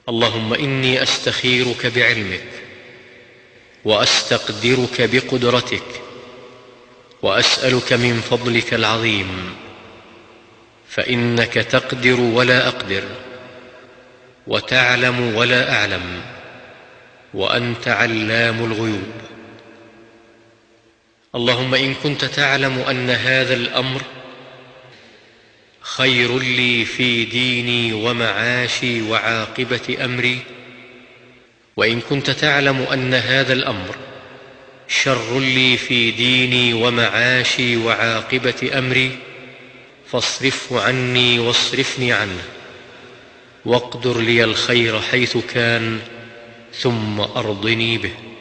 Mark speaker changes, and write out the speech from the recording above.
Speaker 1: اللهم إني أستخيرك بعلمك، وأستقدرك بقدرتك، وأسألك من فضلك العظيم، فإنك تقدر ولا أقدر، وتعلم ولا أعلم، وأنت علام الغيوب. اللهم إن كنت تعلم أن هذا الأمر خير لي في ديني ومعاشي وعاقبة أمري، وإن كنت تعلم أن هذا الأمر شر لي في ديني ومعاشي وعاقبة أمري، فاصرفه عني واصرفني عنه، واقدر لي الخير حيث كان، ثم أرضني به.